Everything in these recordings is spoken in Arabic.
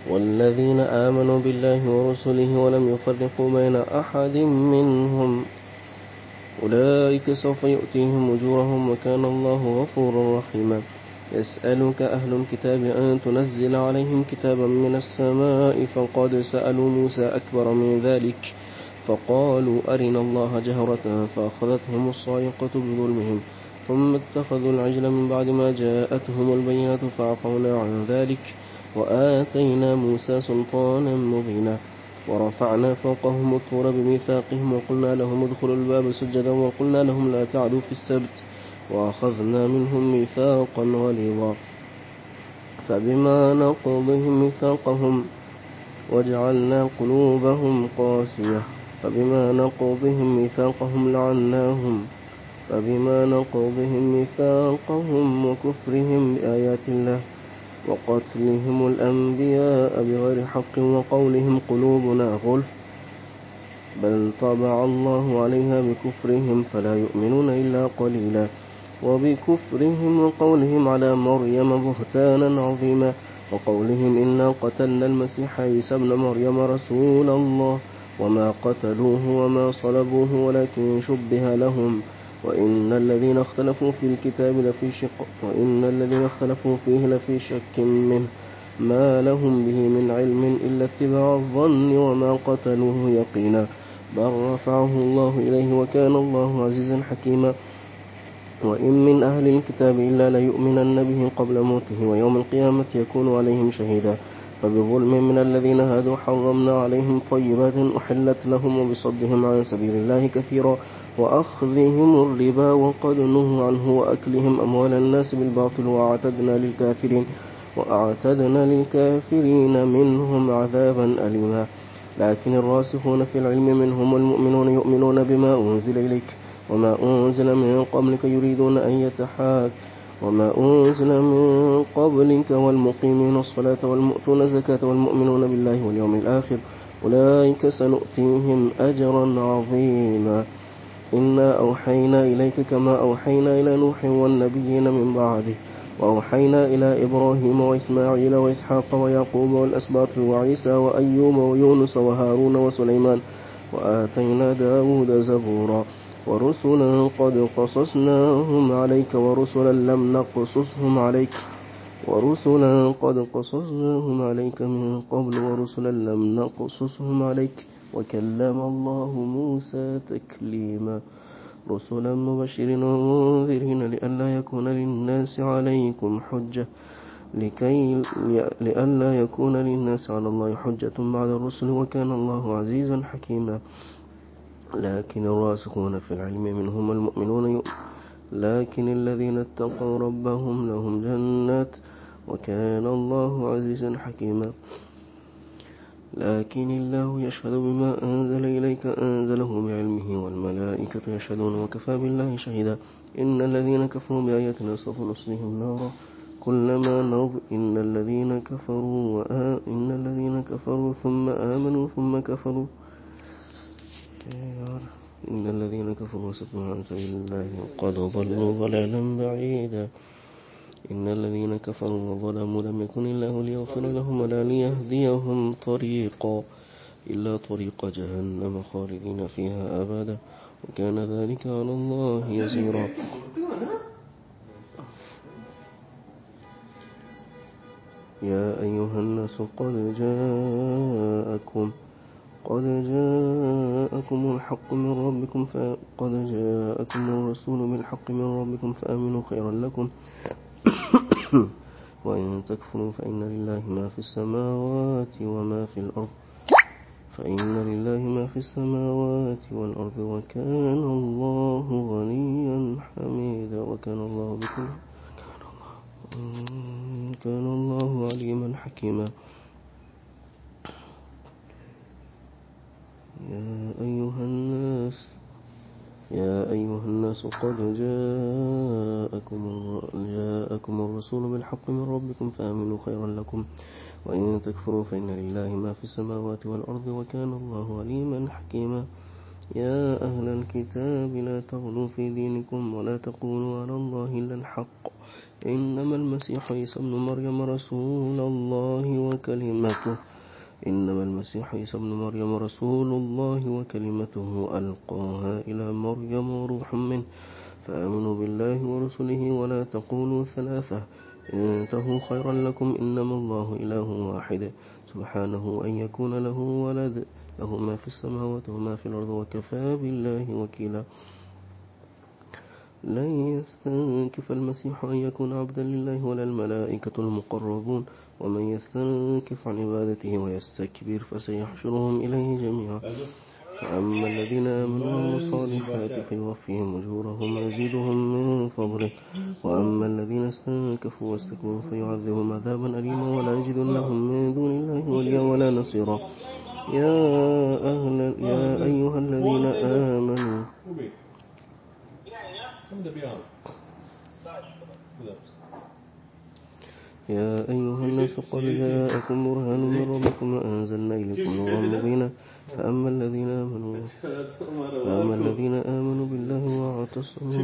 والذين آمنوا بالله ورسله ولم يفرقوا بين أحد منهم أولئك سوف يؤتيهم أجورهم وكان الله غفورا رحيما. يسألك أهل الكتاب أن تنزل عليهم كتابا من السماء فقد سألوا موسى أكبر من ذلك فقالوا أرنا الله جهرة فأخذتهم الصاعقة بظلمهم ثم اتخذوا العجل من بعد ما جاءتهم البينات فعفونا عن ذلك وآتينا موسى سلطانا مبينا ورفعنا فوقهم الطور بميثاقهم وقلنا لهم ادخلوا الباب سجدا وقلنا لهم لا تعدوا في السبت وأخذنا منهم ميثاقا غليظا فبما نقضهم ميثاقهم وجعلنا قلوبهم قاسية فبما نقضهم ميثاقهم وكفرهم بآيات الله وقتلهم الأنبياء بغير حق وقولهم قلوبنا غلف بل طبع الله عليها بكفرهم فلا يؤمنون إلا قليلا وبكفرهم وقولهم على مريم بهتانا عظيما وقولهم إنا قتلنا المسيح عيسى ابن مريم رسول الله وما قتلوه وما صلبوه ولكن شبه لهم وإن الذين اختلفوا فيه لفي شك منه ما لهم به من علم إلا اتباع الظن وما قتلوه يقينا بل رفعه الله إليه وكان الله عزيزا حكيما. وإن من أهل الكتاب إلا ليؤمنن به قبل موته ويوم القيامة يكون عليهم شهيدا فبظلم من الذين هادوا حرمنا عليهم طيبات أحلت لهم وبصدهم عن سبيل الله كثيرا وأخذهم الربا وقد نهوا عنه وأكلهم أموال الناس بالباطل وأعتدنا للكافرين منهم عذابا أليما. لكن الراسخون في العلم منهم المؤمنون يؤمنون بما أنزل إليك وما أنزل من قبلك يريدون أن والمقيمين الصلاة والمؤتون الزكاة والمؤمنون بالله واليوم الآخر أولئك سنؤتيهم أجرا عظيما. إنا أوحينا إليك كما أوحينا إلى نوح والنبيين من بعده وأوحينا إلى إبراهيم وإسماعيل وإسحاق ويعقوب والأسباط وعيسى وأيوب ويونس وهارون وسليمان وآتينا داود زبورا ورسلا قد قصصناهم عليك ورسلا من قبل ورسلا لم نقصصهم عليك وكلم الله موسى تكليما رسلا مبشرين ومنذرين لئلا يكون للناس على الله حجة بعد الرسل وكان الله عزيزا حكيما. لكن الراسخون في العلم منهم المؤمنون لكن الذين اتقوا ربهم لهم جنات وكان الله عزيزا حكيما. لكن الله يشهد بما أنزل إليك أنزله بعلمه والملائكة يشهدون وكفى بالله شهيدا. إن الذين كفروا بآياتنا سوف نصليهم نارا كلما نضج إن الذين كفروا ثم آمنوا ثم كفروا إن الذين كفروا وصدوا عن سبيل الله قد ضلوا ضلالا بعيدا. إن الذين كفروا وظلموا لم يكن الله ليغفر لهم ولا ليهديهم طريقا إلا طريق جهنم خالدين فيها أبدا وكان ذلك على الله يسيرا. يا أيها الناس قد جاءكم الحق من ربكم قد جاءكم الرسول بالحق من ربكم فآمنوا خيرا لكم وإن تكفروا فإن لله ما في السماوات وكان الله غنيا حميدا وكان الله عليما حكيما. يا أيها الناس قد جاءكم الرسول بالحق من ربكم فآمنوا خيرا لكم وإن تكفروا فإن لله ما في السماوات والأرض وكان الله عليما حكيما. يا أهل الكتاب لا تغلوا في دينكم ولا تقولوا على الله إلا الحق إنما المسيح عيسى ابن مريم رسول الله وكلمته ألقاها إلى مريم وروح منه فآمنوا بالله ورسله ولا تقولوا ثلاثة انتهوا خيرا لكم إنما الله إله واحد سبحانه أن يكون له ولد له ما في السماوات وما في الأرض وكفى بالله وكيلا. لن يستنكف المسيح أن يكون عبدا لله ولا الملائكة المقربون ومن يستنكف عن عبادته ويستكبر فسيحشرهم إليه جميعا. فأما الذين آمنوا وعملوا الصالحات فيوفيهم أجورهم ويزيدهم من فضله وأما الذين استنكفوا واستكبروا فيعذبهم عذابا أليما ولا يجدون لهم من دون الله وليا ولا نصيرا. يا أيها الذين آمنوا يا أيها الناس قد جاءكم برهان من ربكم وأنزلنا إليكم نورا مبينا. فأما الذين آمنوا بالله واعتصموا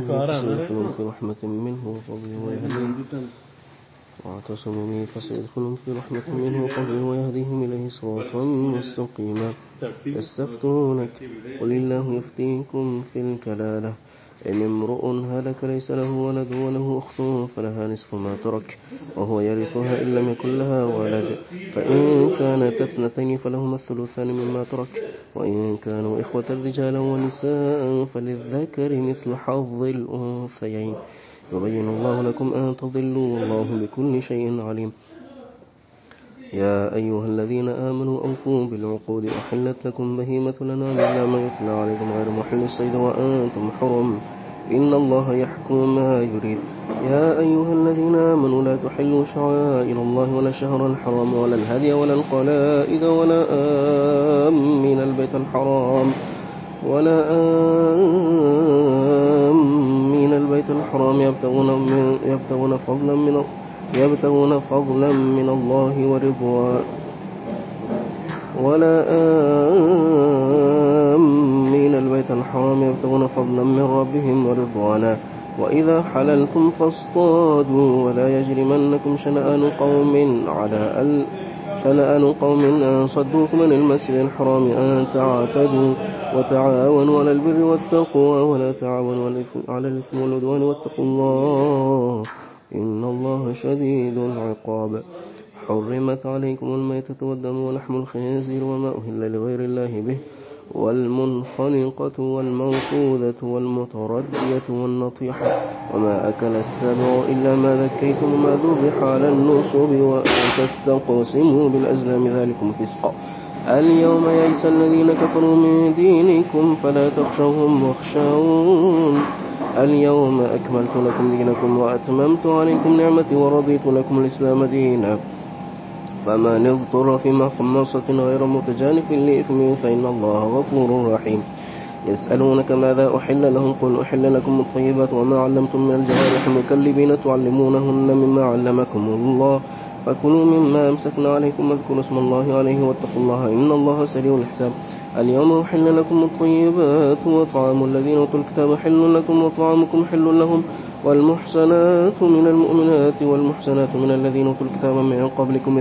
به فسيدخلهم في رحمة منه وفضله ويهديهم إليه صراطا مستقيما. يستفتونك قل الله يفتيكم في الكلالة إن امرؤ هلك ليس له ولد وله أخت فلها نصف ما ترك وهو يرثها إن لم يكن لها ولد فإن كانت اثنتين فلهما الثلثان مما ترك وإن كانوا إخوة رجالا ونساء فللذكر مثل حظ الأنثيين يبين الله لكم أن تضلوا والله بكل شيء عليم. يا أيها الذين آمنوا أوفوا بالعقود أحلت لكم بهيمة الأنعام إلا ما يتلى عليكم غير محل الصيد وأنتم حرم إن الله يحكم ما يريد. يا أيها الذين آمنوا لا تحلوا شعائر الله ولا شهر الحرام ولا الهدي ولا القلائد ولا آمين البيت الحرام يبتغون فضلا من الله ورضوان يبتغون فضلا من ربهم ورضوانا. وإذا حللتم فاصطادوا ولا يجرمنكم شنآن قوم أن صدوكم عن المسجد الحرام أن تعتدوا وتعاونوا على البر والتقوى ولا تعاونوا على الإثم والعدوان واتقوا الله إن الله شديد العقاب. حرمت عليكم الميتة والدم ولحم الخنزير وما أهل لغير الله به والمنخنقة والموقوذة والمتردية والنطيحة وما أكل السبع إلا ما ذكيتم وما ذبح على النصب وأن تستقسموا بالأزلام ذلكم فسق. اليوم يئس الذين كفروا من دينكم فلا تخشوهم واخشون اليوم أكملت لكم دينكم وأتممت عليكم نعمتي ورضيت لكم الإسلام دينا فمن اضطر في مخمصة غير متجانف لإثم فإن الله غفور رحيم. يسألونك ماذا أحل لهم قل أحل لكم الطيبات وما علمتم من الجوارح مكلبين تعلمونهن مما علمكم الله فكلوا مما أمسكنا عليكم واذكروا اسم الله عليه واتقوا الله إن الله سريع الحساب. اليوم أحل لكم الطيبات وطعام الذين أوتوا الكتاب حل لكم وطعامكم حل لهم والمحسنات من المؤمنات والمحسنات من الذين أوتوا الكتاب من قبلكم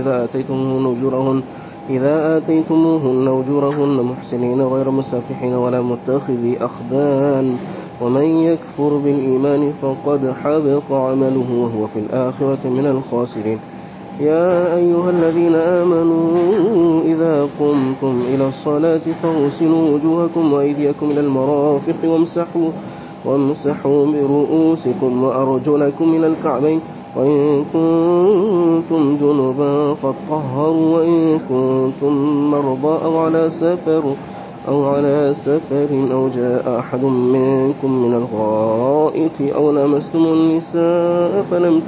إذا آتيتموهن أجورهن محسنين غير مسافحين ولا متخذي أخدان ومن يكفر بالإيمان فقد حبط عمله وهو في الآخرة من الخاسرين. يا أيها الذين آمنوا إذا قمتم إلى الصلاة فاغسلوا وجوهكم وأيديكم إلى المرافق وامسحوا برؤوسكم وأرجلكم إلى الكعبين وإن كنتم جنبا فاطهروا وإن كنتم مرضى أو على سفر أو جاء أحد منكم من الغائط أو لمستم النساء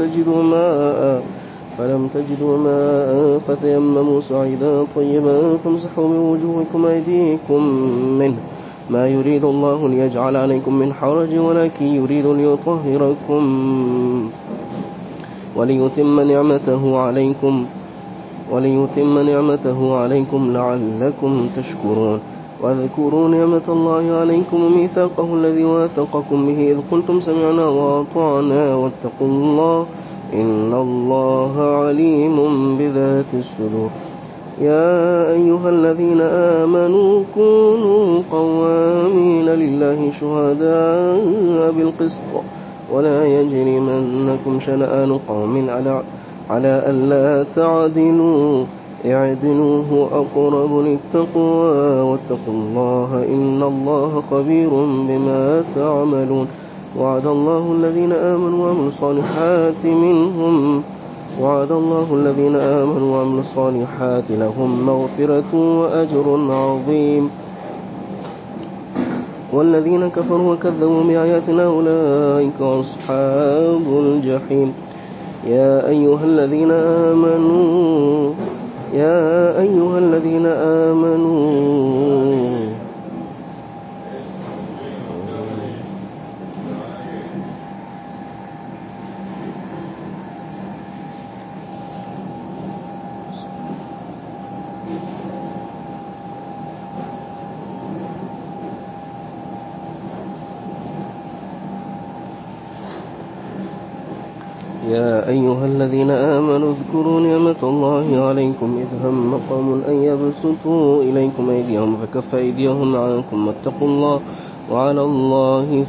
فلم تجدوا ماء فتيمموا صعيدا طيبا فامسحوا بوجوهكم أيديكم منه ما يريد الله ليجعل عليكم من حرج ولكن يريد ليطهركم وليتم نعمته عليكم لعلكم تشكرون. واذكروا نعمة الله عليكم وميثاقه الذي واثقكم به إذ قلتم سمعنا وأطعنا واتقوا الله إن الله عليم بذات الصدور. يا أيها الذين آمنوا كونوا قوامين لله شهداء بالقسط ولا يجرمنكم شنآن قوم على ألا تعدلوا اعدلوا هو أقرب للتقوى واتقوا الله إن الله خبير بما تعملون. وعد الله الذين آمنوا وعملوا الصالحات لهم مغفرة وأجر عظيم. والذين كفروا وكذبوا بآياتنا أولئك أصحاب الجحيم. يا أيها الذين آمنوا اذكروا نعمة الله عليكم إذ هم قوم أن يبسطوا إليكم أيديهم فكف أيديهم عنكم واتقوا الله وعلى الله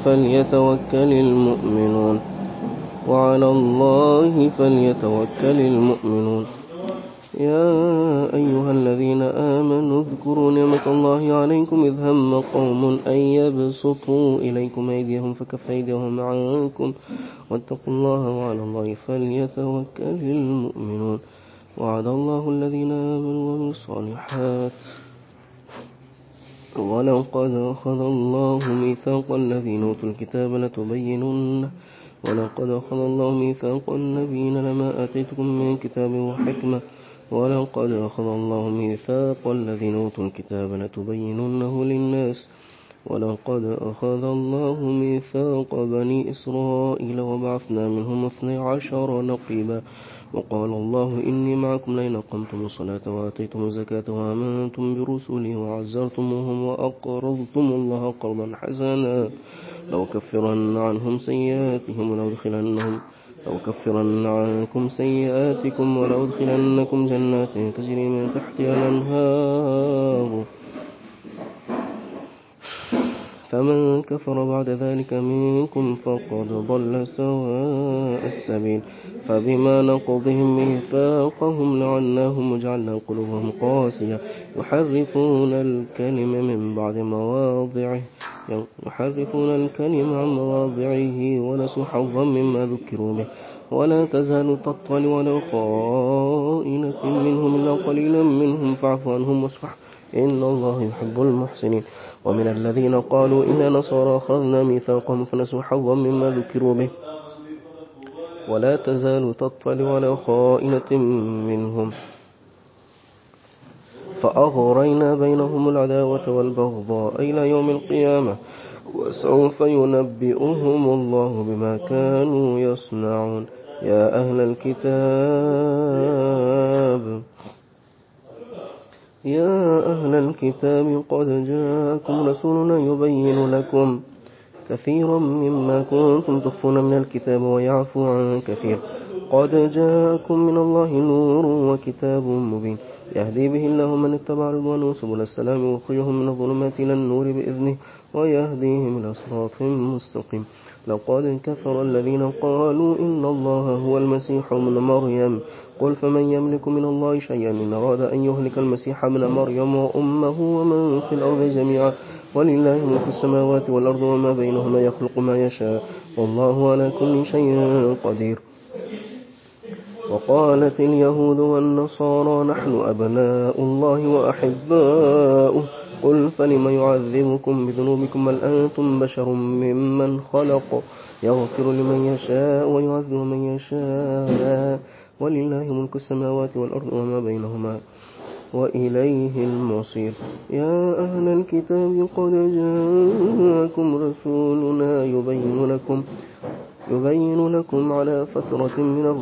فليتوكل المؤمنون. يا أيها الذين آمنوا اذكروا نعمة الله عليكم إذ هم قوم أن يبسطوا إليكم أيديهم فكف أيديهم عنكم واتقوا الله وعلى الله فليتوكل المؤمنون. وعد الله الذين آمنوا وعملوا الصالحات ولقد أخذ الله ميثاق الذين أوتوا الكتاب لتبيننه ولقد أخذ الله ميثاق النبيين لما آتيتكم من كتاب وحكمة ولقد أخذ الله ميثاق الذين أوتوا الكتاب لتبيننه للناس ولقد أخذ الله ميثاق بني إسرائيل وبعثنا منهم 12 نقيبا وقال الله إني معكم لئن أقمتم الصلاة وآتيتم الزكاة وآمنتم برسلي وعزرتموهم وأقرضتم الله قرضا حسنا لأكفرن عنكم سيئاتكم ولأدخلنكم جنات تجري من تحتها الأنهار فمن كفر بعد ذلك منكم فقد ضل سواء السبيل. فبما نقضهم ميثاقهم لعناهم وجعلنا قلوبهم قاسية يحرفون الكلم عن مواضعه ونسوا حظا مما ذكروا به ولا تزال تطلع على خائنة منهم إلا قليلا منهم فاعف عنهم واصفح إن الله يحب المحسنين. ومن الذين قالوا إنا نصارى أخذنا ميثاقهم فنسوا حظا مما ذكروا به ولا تزال تطلع على خائنة منهم فأغرينا بينهم العداوة والبغضاء إلى يوم القيامة وسوف ينبئهم الله بما كانوا يصنعون. يا أهل الكتاب قد جاءكم رسولنا يبين لكم كثيرا مما كنتم تخفون من الكتاب ويعفو عن كثير قد جاءكم من الله نور وكتاب مبين يهدي به الله من اتبع رضوانه سبل السلام ويخرجهم من الظلمات إلى النور بإذنه ويهديهم إلى صراط مستقيم. لقد كفر الذين قالوا إن الله هو المسيح ابن مريم قل فمن يملك من الله شيئا إن أراد أن يهلك المسيح ابن مريم وأمه ومن في الأرض جميعا ولله ملك السماوات والأرض وما بينهما يخلق ما يشاء والله على كل شيء قدير. وقالت اليهود والنصارى نحن أبناء الله وأحباؤه قل فلم يعذبكم بذنوبكم بل أنتم بشر ممن خلق يغفر لمن يشاء ويعذب من يشاء ولله ملك السماوات والأرض وما بينهما وإليه المصير. يا أهل الكتاب قد جاءكم رسولنا يبين لكم على فترة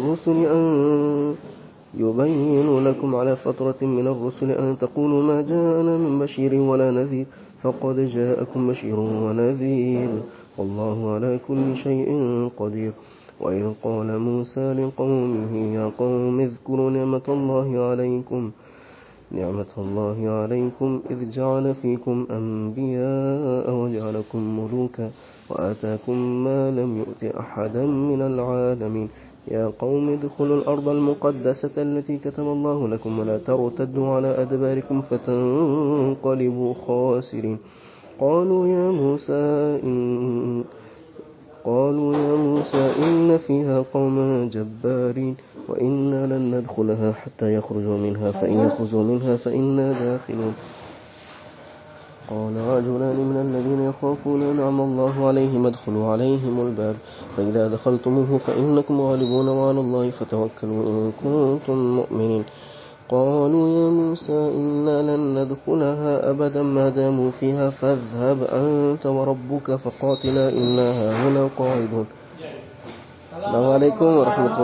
من الرسل أن تقولوا ما جاءنا من بشير ولا نذير فقد جاءكم بشير ونذير والله على كل شيء قدير. وإذ قال موسى لقومه يا قوم اذكروا نعمة الله عليكم إذ جعل فيكم أنبياء وجعلكم ملوكا وآتاكم ما لم يؤت أحدا من العالمين يا قوم ادخلوا الأرض المقدسة التي كتب الله لكم ولا ترتدوا على أدباركم فتنقلبوا خاسرين قالوا يا موسى إن فيها قوما جبارين وإنا لن ندخلها حتى يخرجوا منها فإن يخرجوا منها فإنا داخلون قال رجلان من الذين يخافون أنعم الله عليهم ادخلوا عليهم الباب فإذا دخلتموه فإنكم غالبون وعلى الله فتوكلوا إن كنتم مؤمنين قالوا يا موسى إنا لن ندخلها أبدا ما داموا فيها فاذهب أنت وربك فقاتلا إنا هاهنا قاعدون. السلام عليكم ورحمة الله.